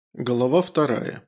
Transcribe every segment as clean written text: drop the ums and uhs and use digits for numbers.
Глава вторая.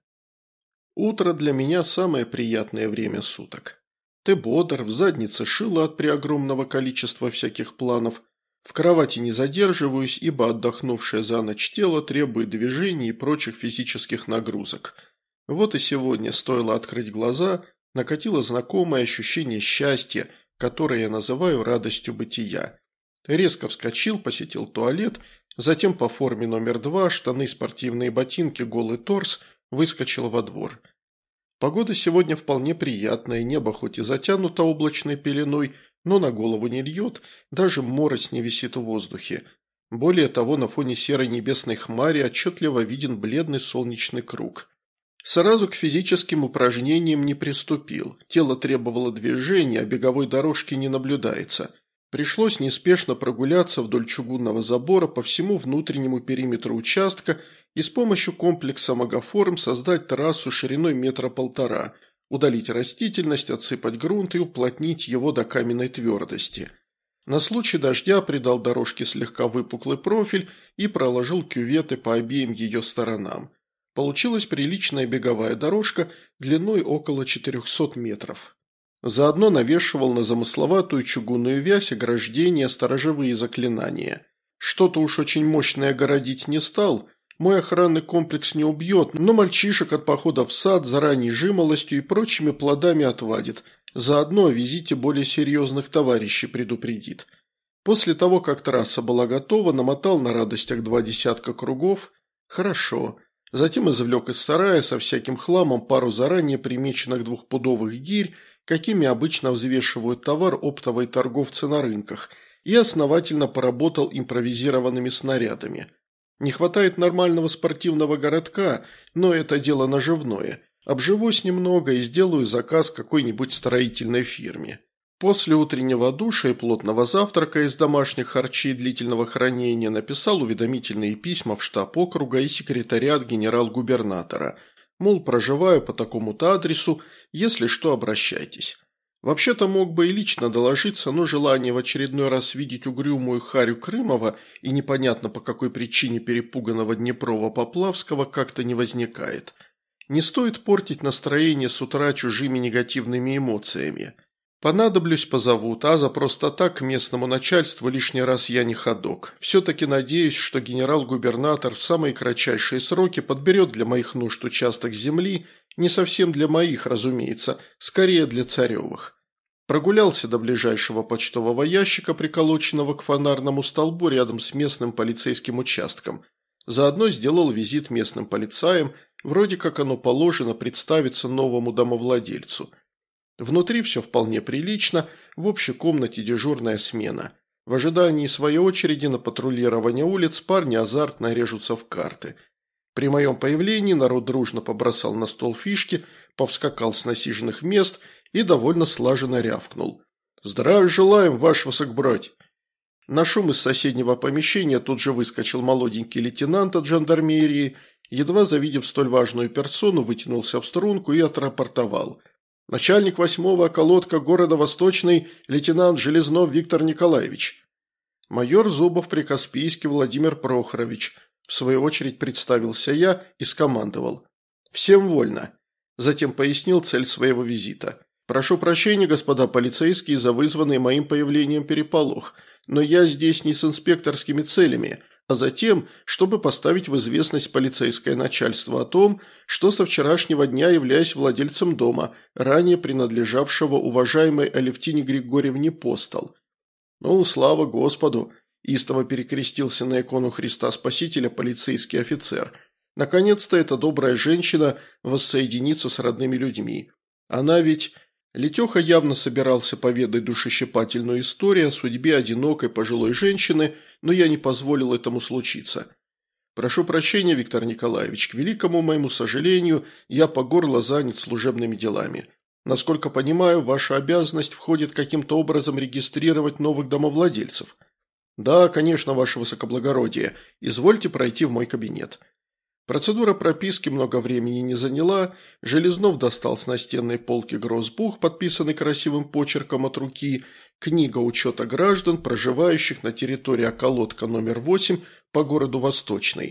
Утро для меня самое приятное время суток. Ты бодр, в заднице шило от преогромного количества всяких планов. В кровати не задерживаюсь, ибо отдохнувшее за ночь тело требует движений и прочих физических нагрузок. Вот и сегодня, стоило открыть глаза, накатило знакомое ощущение счастья, которое я называю радостью бытия. Резко вскочил, посетил туалет, затем по форме номер 2, штаны, спортивные ботинки, голый торс, выскочил во двор. Погода сегодня вполне приятная, небо хоть и затянуто облачной пеленой, но на голову не льет, даже морось не висит в воздухе. Более того, на фоне серой небесной хмари отчетливо виден бледный солнечный круг. Сразу к физическим упражнениям не приступил, тело требовало движения, а беговой дорожки не наблюдается. Пришлось неспешно прогуляться вдоль чугунного забора по всему внутреннему периметру участка и с помощью комплекса Магаформ создать трассу шириной 1,5 метра, удалить растительность, отсыпать грунт и уплотнить его до каменной твердости. На случай дождя придал дорожке слегка выпуклый профиль и проложил кюветы по обеим ее сторонам. Получилась приличная беговая дорожка длиной около 400 метров. Заодно навешивал на замысловатую чугунную вязь ограждения сторожевые заклинания. Что-то уж очень мощное огородить не стал, мой охранный комплекс не убьет, но мальчишек от похода в сад заранее жимолостью и прочими плодами отвадит, заодно о визите более серьезных товарищей предупредит. После того, как трасса была готова, намотал на радостях 20 кругов. Хорошо. Затем извлек из сарая со всяким хламом пару заранее примеченных 2-пудовых гирь, какими обычно взвешивают товар оптовые торговцы на рынках, и основательно поработал импровизированными снарядами. Не хватает нормального спортивного городка, но это дело наживное. Обживусь немного и сделаю заказ какой-нибудь строительной фирме. После утреннего душа и плотного завтрака из домашних харчей длительного хранения написал уведомительные письма в штаб округа и секретариат генерал-губернатора. Мол, проживаю по такому-то адресу, если что, обращайтесь. Вообще-то мог бы и лично доложиться, но желание в очередной раз видеть угрюмую Харю Крымова и непонятно по какой причине перепуганного Днепрова-Поплавского как-то не возникает. Не стоит портить настроение с утра чужими негативными эмоциями. Понадоблюсь, позовут, а за просто так к местному начальству лишний раз я не ходок. Все-таки надеюсь, что генерал-губернатор в самые кратчайшие сроки подберет для моих нужд участок земли, не совсем для моих, разумеется, скорее для царевых. Прогулялся до ближайшего почтового ящика, приколоченного к фонарному столбу рядом с местным полицейским участком. Заодно сделал визит местным полицаям, вроде как оно положено представиться новому домовладельцу. Внутри все вполне прилично, в общей комнате дежурная смена. В ожидании своей очереди на патрулирование улиц парни азартно режутся в карты. При моем появлении народ дружно побросал на стол фишки, повскакал с насиженных мест и довольно слаженно рявкнул. «Здравия желаем, ваш высокбрать!» На шум из соседнего помещения тут же выскочил молоденький лейтенант от жандармерии, едва завидев столь важную персону, вытянулся в струнку и отрапортовал. «Начальник 8-го околотка города Восточный, лейтенант Железнов Виктор Николаевич». Майор Зубов-Прикаспийский Владимир Прохорович. В свою очередь представился я и скомандовал. «Всем вольно». Затем пояснил цель своего визита. «Прошу прощения, господа полицейские, за вызванный моим появлением переполох, но я здесь не с инспекторскими целями, а за тем, чтобы поставить в известность полицейское начальство о том, что со вчерашнего дня являюсь владельцем дома, ранее принадлежавшего уважаемой Алевтине Григорьевне Постол». «Ну, слава Господу!» – истово перекрестился на икону Христа Спасителя полицейский офицер. «Наконец-то эта добрая женщина воссоединится с родными людьми. Она ведь...» Летеха явно собирался поведать душещипательную историю о судьбе одинокой пожилой женщины, но я не позволил этому случиться. «Прошу прощения, Виктор Николаевич, к великому моему сожалению, я по горло занят служебными делами. Насколько понимаю, в вашу обязанность входит каким-то образом регистрировать новых домовладельцев». «Да, конечно, ваше высокоблагородие. Извольте пройти в мой кабинет». Процедура прописки много времени не заняла. Железнов достал с настенной полки гроссбух, подписанный красивым почерком от руки, книга учета граждан, проживающих на территории околотка номер 8 по городу Восточный.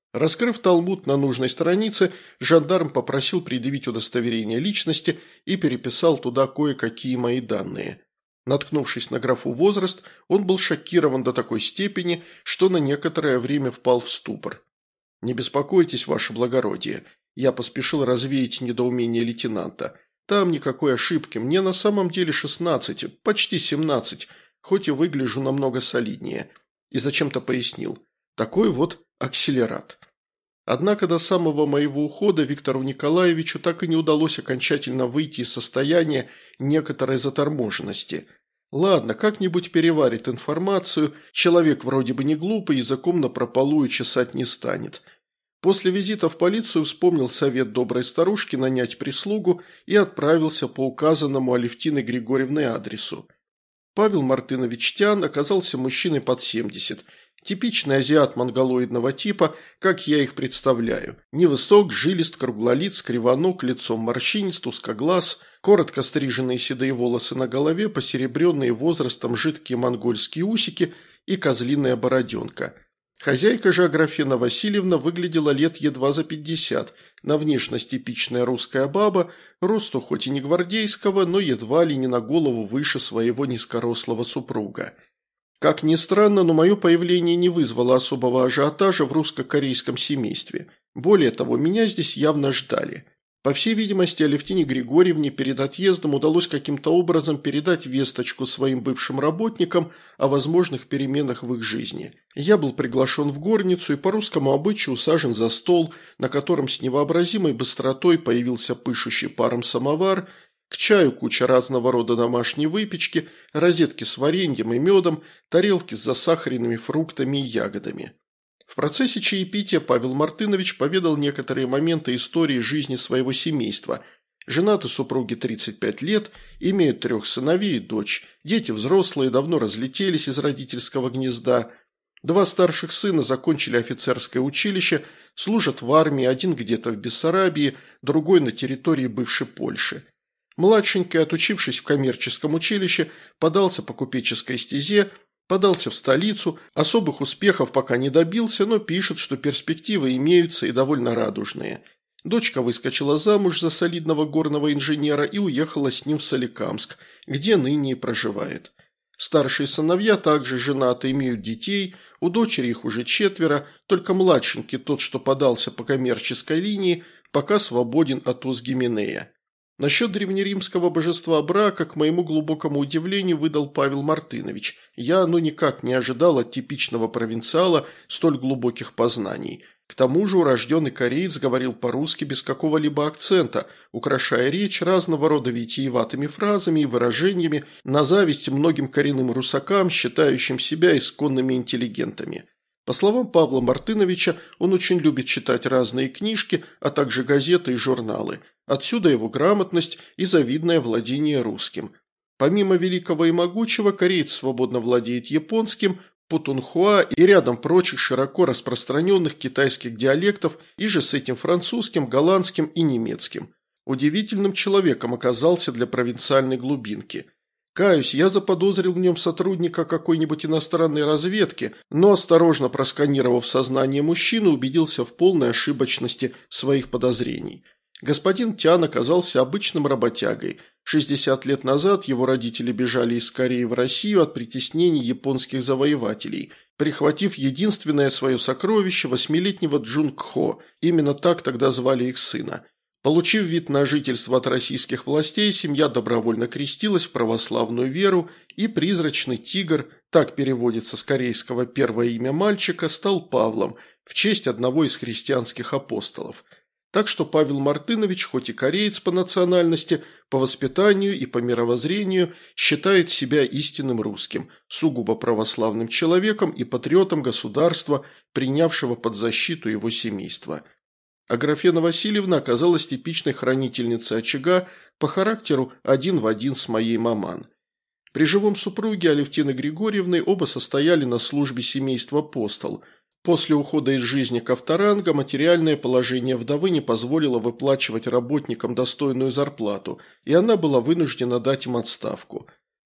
Раскрыв талмуд на нужной странице, жандарм попросил предъявить удостоверение личности и переписал туда кое-какие мои данные. Наткнувшись на графу «возраст», он был шокирован до такой степени, что на некоторое время впал в ступор. «Не беспокойтесь, ваше благородие», – я поспешил развеять недоумение лейтенанта. «Там никакой ошибки, мне на самом деле 16, почти 17, хоть и выгляжу намного солиднее». И зачем-то пояснил. Такой вот акселерат. Однако до самого моего ухода Виктору Николаевичу так и не удалось окончательно выйти из состояния некоторой заторможенности. Ладно, как-нибудь переварит информацию, человек вроде бы не глупый, языком напропалую чесать не станет. После визита в полицию вспомнил совет доброй старушки нанять прислугу и отправился по указанному Алевтиной Григорьевной адресу. Павел Мартынович Тян оказался мужчиной под 70. Типичный азиат монголоидного типа, как я их представляю. Невысок, жилист, круглолиц, кривоног, лицом морщинист, узкоглаз, коротко стриженные седые волосы на голове, посеребренные возрастом жидкие монгольские усики и козлиная бороденка. Хозяйка же Аграфена Васильевна выглядела лет едва за 50, на внешность типичная русская баба, росту хоть и не гвардейского, но едва ли не на голову выше своего низкорослого супруга. Как ни странно, но мое появление не вызвало особого ажиотажа в русско-корейском семействе. Более того, меня здесь явно ждали. По всей видимости, Алевтине Григорьевне перед отъездом удалось каким-то образом передать весточку своим бывшим работникам о возможных переменах в их жизни. Я был приглашен в горницу и по русскому обычаю усажен за стол, на котором с невообразимой быстротой появился пышущий паром самовар, к чаю куча разного рода домашней выпечки, розетки с вареньем и медом, тарелки с засахаренными фруктами и ягодами. В процессе чаепития Павел Мартынович поведал некоторые моменты истории жизни своего семейства. Женаты супруги 35 лет, имеют 3 сыновей и дочь. Дети взрослые, давно разлетелись из родительского гнезда. 2 старших сына закончили офицерское училище, служат в армии, один где-то в Бессарабии, другой на территории бывшей Польши. Младшенький, отучившись в коммерческом училище, подался по купеческой стезе, подался в столицу, особых успехов пока не добился, но пишет, что перспективы имеются и довольно радужные. Дочка выскочила замуж за солидного горного инженера и уехала с ним в Соликамск, где ныне и проживает. Старшие сыновья также женаты, имеют детей, у дочери их уже 4, только младшенький, тот, что подался по коммерческой линии, пока свободен от уз Гименея. Насчет древнеримского божества брака, к моему глубокому удивлению, выдал Павел Мартынович. Я, никак не ожидал от типичного провинциала столь глубоких познаний. К тому же урожденный кореец говорил по-русски без какого-либо акцента, украшая речь разного рода витиеватыми фразами и выражениями на зависть многим коренным русакам, считающим себя исконными интеллигентами. По словам Павла Мартыновича, он очень любит читать разные книжки, а также газеты и журналы. Отсюда его грамотность и завидное владение русским. Помимо великого и могучего, кореец свободно владеет японским, путунхуа и рядом прочих широко распространенных китайских диалектов, и же с этим французским, голландским и немецким. Удивительным человеком оказался для провинциальной глубинки. Каюсь, я заподозрил в нем сотрудника какой-нибудь иностранной разведки, но, осторожно просканировав сознание мужчины, убедился в полной ошибочности своих подозрений. Господин Тян оказался обычным работягой. 60 лет назад его родители бежали из Кореи в Россию от притеснений японских завоевателей, прихватив единственное свое сокровище 8-летнего Джунг-Хо, именно так тогда звали их сына. Получив вид на жительство от российских властей, семья добровольно крестилась в православную веру, и призрачный тигр, так переводится с корейского первое имя мальчика, стал Павлом, в честь одного из христианских апостолов. Так что Павел Мартынович, хоть и кореец по национальности, по воспитанию и по мировоззрению, считает себя истинным русским, сугубо православным человеком и патриотом государства, принявшего под защиту его семейства. Аграфена Васильевна оказалась типичной хранительницей очага, по характеру один в один с моей маман. При живом супруге Алевтины Григорьевны оба состояли на службе семейства «Апостол». После ухода из жизни Ковторанга материальное положение вдовы не позволило выплачивать работникам достойную зарплату, и она была вынуждена дать им отставку.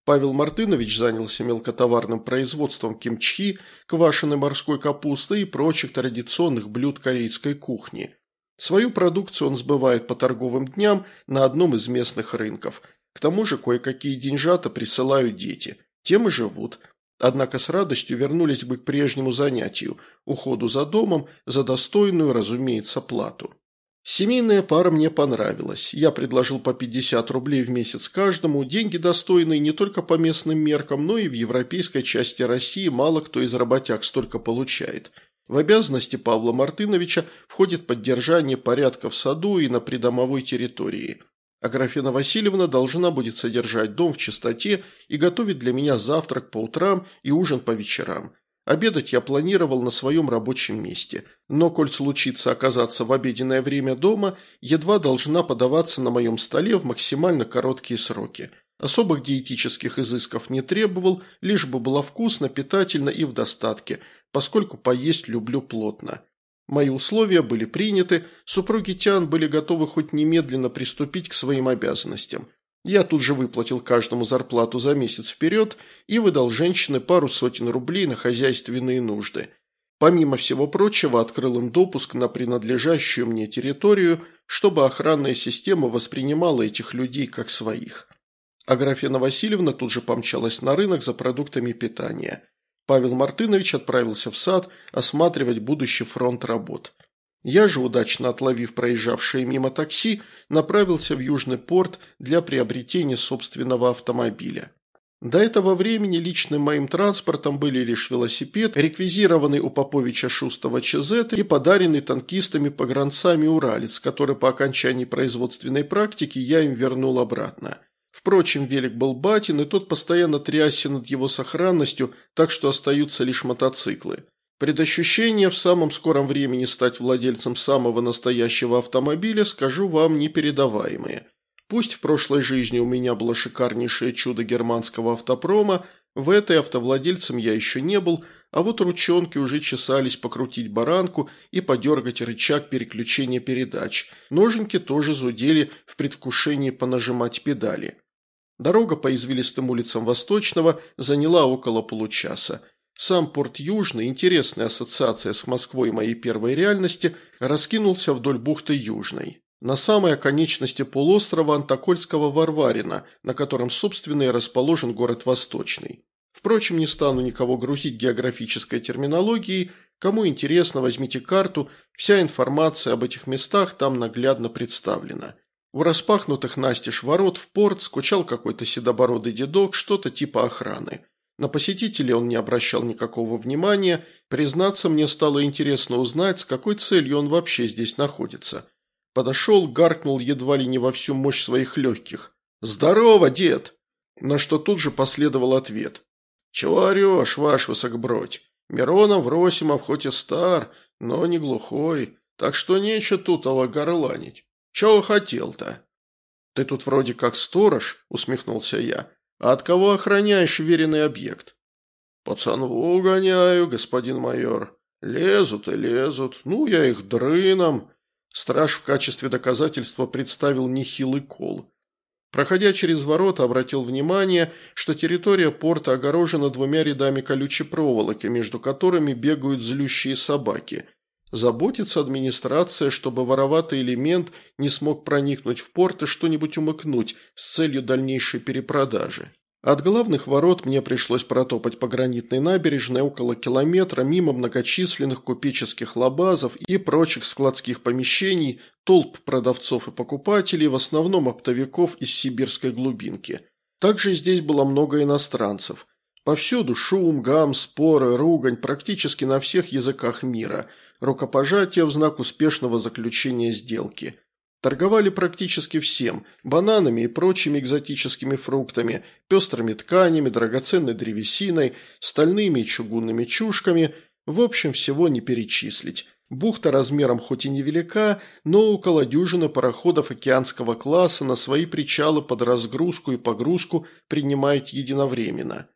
Павел Мартынович занялся мелкотоварным производством кимчхи, квашеной морской капусты и прочих традиционных блюд корейской кухни. Свою продукцию он сбывает по торговым дням на одном из местных рынков. К тому же кое-какие деньжата присылают дети. Тем и живут. Однако с радостью вернулись бы к прежнему занятию – уходу за домом, за достойную, разумеется, плату. Семейная пара мне понравилась. Я предложил по 50 рублей в месяц каждому, деньги достойные не только по местным меркам, но и в европейской части России мало кто из работяг столько получает. В обязанности Павла Мартыновича входит поддержание порядка в саду и на придомовой территории. Аграфена Васильевна должна будет содержать дом в чистоте и готовить для меня завтрак по утрам и ужин по вечерам. Обедать я планировал на своем рабочем месте, но, коль случится оказаться в обеденное время дома, едва должна подаваться на моем столе в максимально короткие сроки. Особых диетических изысков не требовал, лишь бы было вкусно, питательно и в достатке, поскольку поесть люблю плотно. Мои условия были приняты, супруги Тян были готовы хоть немедленно приступить к своим обязанностям. Я тут же выплатил каждому зарплату за месяц вперед и выдал женщине пару сотен рублей на хозяйственные нужды. Помимо всего прочего, открыл им допуск на принадлежащую мне территорию, чтобы охранная система воспринимала этих людей как своих. Аграфена Васильевна тут же помчалась на рынок за продуктами питания. Павел Мартынович отправился в сад осматривать будущий фронт работ. Я же, удачно отловив проезжавшее мимо такси, направился в Южный порт для приобретения собственного автомобиля. До этого времени личным моим транспортом были лишь велосипед, реквизированный у Поповича Шустова ЧЗ и подаренный танкистами-погранцами Уралец, который по окончании производственной практики я им вернул обратно. Впрочем, велик был батин, и тот постоянно трясся над его сохранностью, так что остаются лишь мотоциклы. Предощущение в самом скором времени стать владельцем самого настоящего автомобиля, скажу вам, непередаваемые. Пусть в прошлой жизни у меня было шикарнейшее чудо германского автопрома, в этой автовладельцем я еще не был, а вот ручонки уже чесались покрутить баранку и подергать рычаг переключения передач. Ноженьки тоже зудели в предвкушении понажимать педали. Дорога по извилистым улицам Восточного заняла около получаса. Сам порт Южный, интересная ассоциация с Москвой моей первой реальности, раскинулся вдоль бухты Южной. На самой оконечности полуострова Антокольского Варварина, на котором, собственно, и расположен город Восточный. Впрочем, не стану никого грузить географической терминологией. Кому интересно, возьмите карту, вся информация об этих местах там наглядно представлена. У распахнутых настежь ворот в порт скучал какой-то седобородый дедок, что-то типа охраны. На посетителей он не обращал никакого внимания, признаться, мне стало интересно узнать, с какой целью он вообще здесь находится. Подошел, гаркнул едва ли не во всю мощь своих легких. «Здорово, дед!» На что тут же последовал ответ. «Чего орешь, ваш высокобродь? Миронов Росимов хоть и стар, но не глухой, так что нечего тут горланить. Чего хотел-то?» «Ты тут вроде как сторож», – усмехнулся я. «А от кого охраняешь веренный объект?» «Пацанву гоняю, господин майор. Лезут и лезут. Ну, я их дрыном». Страж в качестве доказательства представил нехилый кол. Проходя через ворота, обратил внимание, что территория порта огорожена 2 рядами колючей проволоки, между которыми бегают злющие собаки. Заботится администрация, чтобы вороватый элемент не смог проникнуть в порт и что-нибудь умыкнуть с целью дальнейшей перепродажи. От главных ворот мне пришлось протопать по гранитной набережной около километра мимо многочисленных купеческих лабазов и прочих складских помещений, толп продавцов и покупателей, в основном оптовиков из сибирской глубинки. Также здесь было много иностранцев. Повсюду шум, гам, споры, ругань практически на всех языках мира, рукопожатие в знак успешного заключения сделки. Торговали практически всем – бананами и прочими экзотическими фруктами, пестрыми тканями, драгоценной древесиной, стальными и чугунными чушками, в общем, всего не перечислить. Бухта размером хоть и невелика, но около дюжины пароходов океанского класса на свои причалы под разгрузку и погрузку принимают единовременно.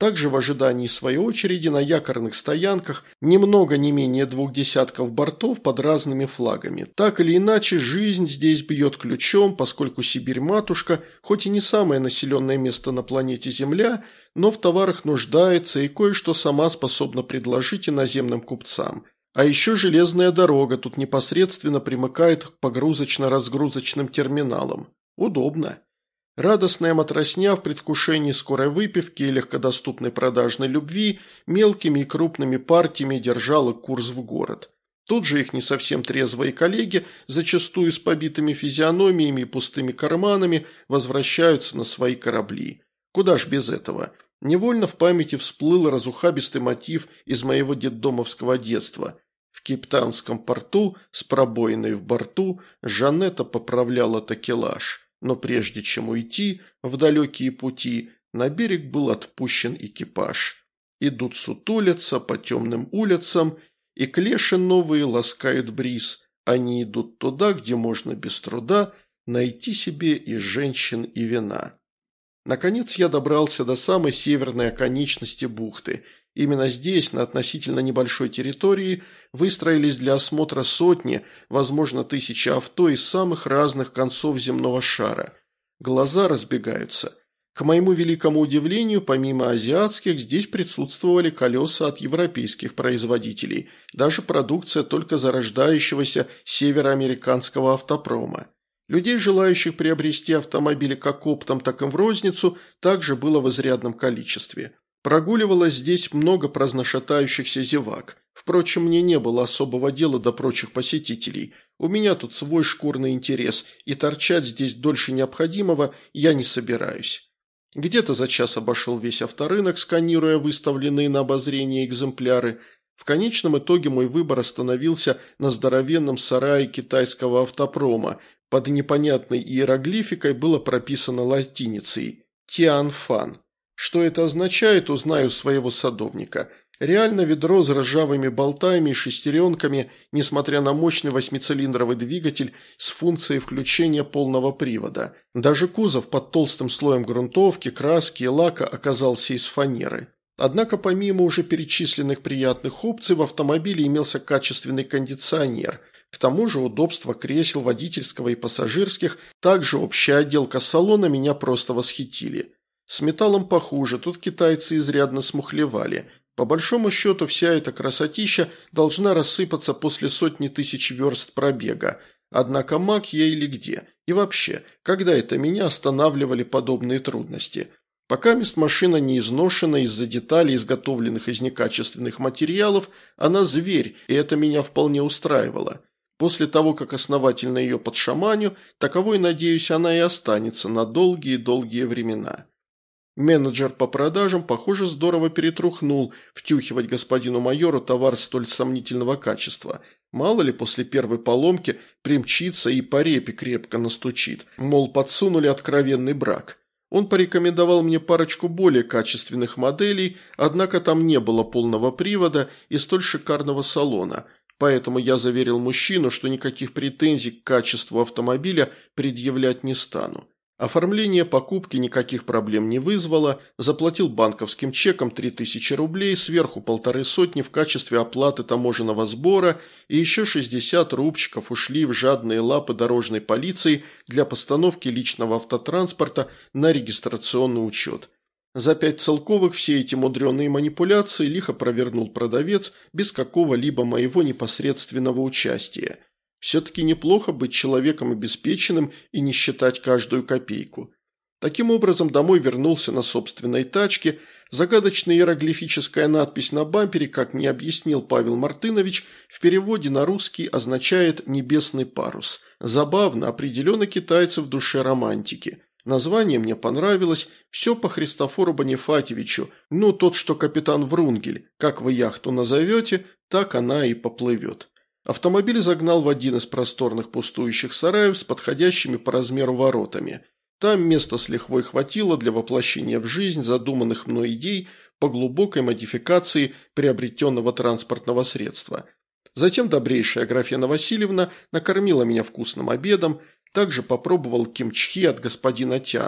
Также в ожидании своей очереди на якорных стоянках немного не менее 2 десятков бортов под разными флагами. Так или иначе, жизнь здесь бьет ключом, поскольку Сибирь-матушка, хоть и не самое населенное место на планете Земля, но в товарах нуждается и кое-что сама способна предложить иноземным купцам. А еще железная дорога тут непосредственно примыкает к погрузочно-разгрузочным терминалам. Удобно. Радостная матросня в предвкушении скорой выпивки и легкодоступной продажной любви мелкими и крупными партиями держала курс в город. Тут же их не совсем трезвые коллеги, зачастую с побитыми физиономиями и пустыми карманами, возвращаются на свои корабли. Куда ж без этого? Невольно в памяти всплыл разухабистый мотив из моего детдомовского детства. В Кейптаунском порту с пробоиной в борту Жанетта поправляла такелаж. Но прежде чем уйти в далекие пути, на берег был отпущен экипаж. Идут сутулятся по темным улицам, и клеши новые ласкают бриз. Они идут туда, где можно без труда найти себе и женщин, и вина. Наконец я добрался до самой северной оконечности бухты. Именно здесь, на относительно небольшой территории, выстроились для осмотра сотни, возможно, тысячи авто из самых разных концов земного шара. Глаза разбегаются. К моему великому удивлению, помимо азиатских, здесь присутствовали колеса от европейских производителей, даже продукция только зарождающегося североамериканского автопрома. Людей, желающих приобрести автомобили как оптом, так и в розницу, также было в изрядном количестве. Прогуливалось здесь много праздношатающихся зевак. Впрочем, мне не было особого дела до прочих посетителей. У меня тут свой шкурный интерес, и торчать здесь дольше необходимого я не собираюсь. Где-то за час обошел весь авторынок, сканируя выставленные на обозрение экземпляры. В конечном итоге мой выбор остановился на здоровенном сарае китайского автопрома. Под непонятной иероглификой было прописано латиницей «Тианфан». Что это означает, узнаю своего садовника. Реально ведро с ржавыми болтами и шестеренками, несмотря на мощный 8-цилиндровый двигатель с функцией включения полного привода. Даже кузов под толстым слоем грунтовки, краски и лака оказался из фанеры. Однако помимо уже перечисленных приятных опций в автомобиле имелся качественный кондиционер. К тому же удобство кресел водительского и пассажирских, также общая отделка салона меня просто восхитили. С металлом похуже, тут китайцы изрядно смухлевали. По большому счету вся эта красотища должна рассыпаться после сотни тысяч верст пробега. Однако маг я или где? И вообще, когда это меня останавливали подобные трудности? Пока машина не изношена из-за деталей, изготовленных из некачественных материалов, она зверь, и это меня вполне устраивало. После того, как основательно ее подшаманю, таковой, надеюсь, она и останется на долгие-долгие времена. Менеджер по продажам, похоже, здорово перетрухнул втюхивать господину майору товар столь сомнительного качества. Мало ли, после первой поломки примчится и по репе крепко настучит. Мол, подсунули откровенный брак. Он порекомендовал мне парочку более качественных моделей, однако там не было полного привода и столь шикарного салона. Поэтому я заверил мужчину, что никаких претензий к качеству автомобиля предъявлять не стану. Оформление покупки никаких проблем не вызвало, заплатил банковским чеком 3000 рублей, сверху 150 в качестве оплаты таможенного сбора и еще 60 рубчиков ушли в жадные лапы дорожной полиции для постановки личного автотранспорта на регистрационный учет. За 5 целковых все эти мудреные манипуляции лихо провернул продавец без какого-либо моего непосредственного участия. Все-таки неплохо быть человеком обеспеченным и не считать каждую копейку. Таким образом, домой вернулся на собственной тачке. Загадочная иероглифическая надпись на бампере, как мне объяснил Павел Мартынович, в переводе на русский означает «небесный парус». Забавно, определенно китайцы в душе романтики. Название мне понравилось, все по Христофору Бонифатьевичу, ну тот, что капитан Врунгель. Как вы яхту назовете, так она и поплывет. Автомобиль загнал в один из просторных пустующих сараев с подходящими по размеру воротами. Там места с лихвой хватило для воплощения в жизнь задуманных мной идей по глубокой модификации приобретенного транспортного средства. Затем добрейшая Аграфена Васильевна накормила меня вкусным обедом, также попробовал кимчхи от господина Тяна.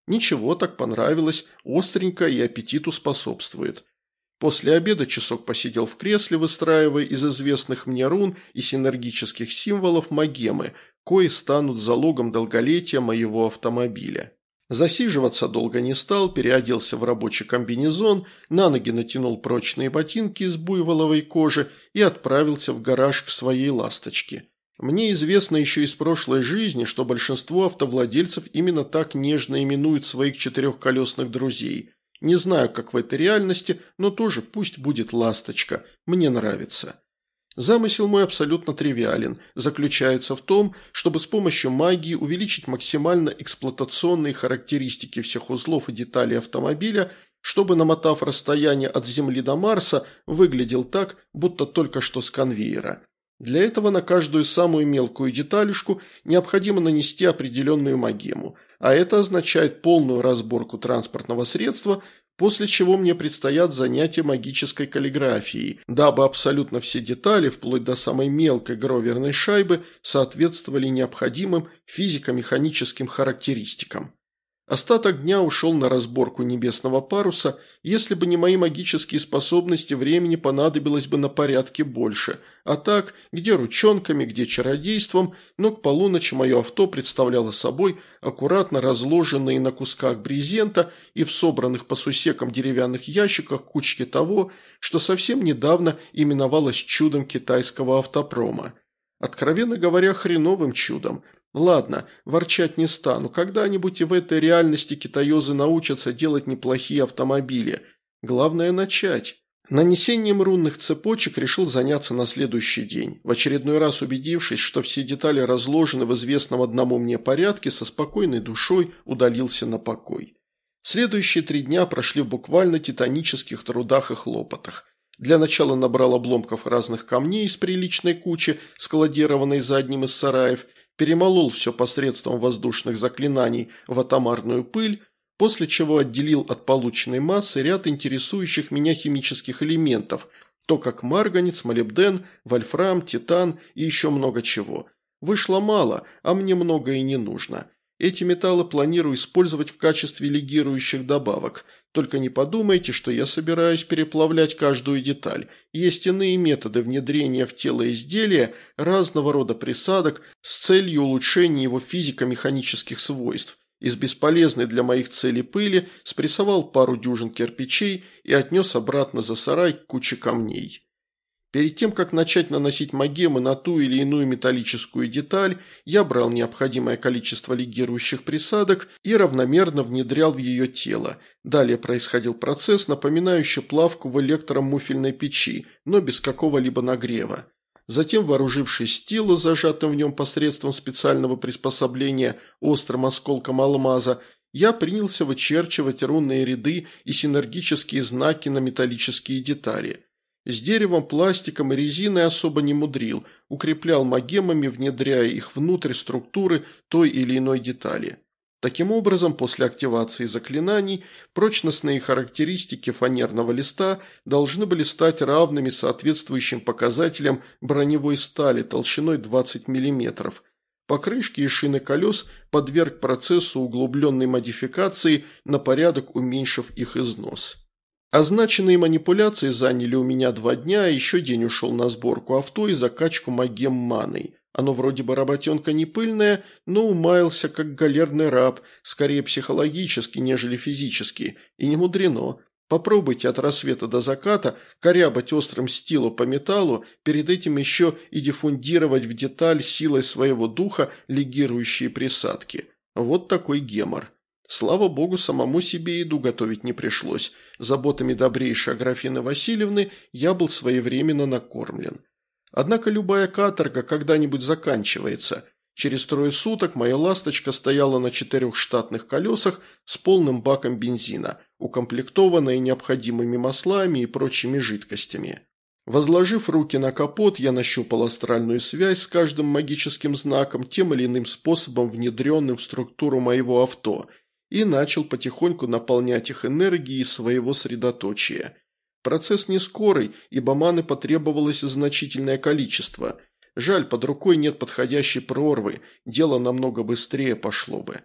Ничего, так понравилось, остренько и аппетиту способствует. После обеда часок посидел в кресле, выстраивая из известных мне рун и синергических символов магемы, кои станут залогом долголетия моего автомобиля. Засиживаться долго не стал, переоделся в рабочий комбинезон, на ноги натянул прочные ботинки из буйволовой кожи и отправился в гараж к своей «Ласточке». Мне известно еще из прошлой жизни, что большинство автовладельцев именно так нежно именуют своих четырехколесных друзей. Не знаю, как в этой реальности, но тоже пусть будет «Ласточка», мне нравится. Замысел мой абсолютно тривиален, заключается в том, чтобы с помощью магии увеличить максимально эксплуатационные характеристики всех узлов и деталей автомобиля, чтобы, намотав расстояние от Земли до Марса, выглядел так, будто только что с конвейера. Для этого на каждую самую мелкую деталюшку необходимо нанести определенную магему, а это означает полную разборку транспортного средства, после чего мне предстоят занятия магической каллиграфией, дабы абсолютно все детали, вплоть до самой мелкой гроверной шайбы, соответствовали необходимым физико-механическим характеристикам. Остаток дня ушел на разборку небесного паруса, если бы не мои магические способности, времени понадобилось бы на порядке больше, а так, где ручонками, где чародейством, но к полуночи мое авто представляло собой аккуратно разложенные на кусках брезента и в собранных по сусекам деревянных ящиках кучки того, что совсем недавно именовалось чудом китайского автопрома. Откровенно говоря, хреновым чудом. Ладно, ворчать не стану, когда-нибудь и в этой реальности китаёзы научатся делать неплохие автомобили. Главное начать. Нанесением рунных цепочек решил заняться на следующий день. В очередной раз убедившись, что все детали разложены в известном одному мне порядке, со спокойной душой удалился на покой. Следующие 3 дня прошли в буквально титанических трудах и хлопотах. Для начала набрал обломков разных камней из приличной кучи, складированной за одним из сараев, перемолол все посредством воздушных заклинаний в атомарную пыль, после чего отделил от полученной массы ряд интересующих меня химических элементов, то как марганец, молибден, вольфрам, титан и еще много чего. Вышло мало, а мне много и не нужно. Эти металлы планирую использовать в качестве легирующих добавок. Только не подумайте, что я собираюсь переплавлять каждую деталь. Есть иные методы внедрения в тело изделия разного рода присадок с целью улучшения его физико-механических свойств. Из бесполезной для моих целей пыли спрессовал пару дюжин кирпичей и отнес обратно за сарай к куче камней. Перед тем, как начать наносить магемы на ту или иную металлическую деталь, я брал необходимое количество легирующих присадок и равномерно внедрял в ее тело. Далее происходил процесс, напоминающий плавку в электромуфельной печи, но без какого-либо нагрева. Затем, вооружившись стило, зажатым в нем посредством специального приспособления острым осколком алмаза, я принялся вычерчивать рунные ряды и синергические знаки на металлические детали. С деревом, пластиком и резиной особо не мудрил, укреплял магемами, внедряя их внутрь структуры той или иной детали. Таким образом, после активации заклинаний, прочностные характеристики фанерного листа должны были стать равными соответствующим показателям броневой стали толщиной 20 мм. Покрышки и шины колес подверг процессу углубленной модификации, на порядок уменьшив их износ. Означенные манипуляции заняли у меня 2 дня, а еще день ушел на сборку авто и закачку магем маной. Оно вроде бы работенка не пыльная, но умаялся как галерный раб, скорее психологически, нежели физически, и не мудрено. Попробуйте от рассвета до заката корябать острым стило по металлу, перед этим еще и диффундировать в деталь силой своего духа легирующие присадки. Вот такой гемор. Слава богу, самому себе еду готовить не пришлось. Заботами добрейшей Аграфены Васильевны я был своевременно накормлен. Однако любая каторга когда-нибудь заканчивается. Через 3 суток моя «Ласточка» стояла на 4 штатных колесах с полным баком бензина, укомплектованная необходимыми маслами и прочими жидкостями. Возложив руки на капот, я нащупал астральную связь с каждым магическим знаком, тем или иным способом внедренным в структуру моего авто, и начал потихоньку наполнять их энергией своего средоточия. Процесс не скорый, ибо маны потребовалось значительное количество. Жаль, под рукой нет подходящей прорвы, дело намного быстрее пошло бы.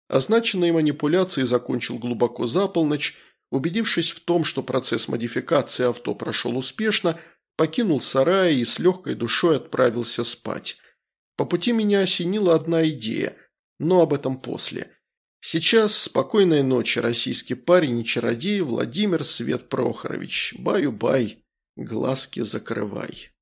Означенные манипуляции закончил глубоко за полночь, убедившись в том, что процесс модификации авто прошел успешно, покинул сарай и с легкой душой отправился спать. По пути меня осенила одна идея, но об этом после. Сейчас спокойной ночи, российский парень и чародей Владимир Свет Прохорович. Баю-бай, глазки закрывай.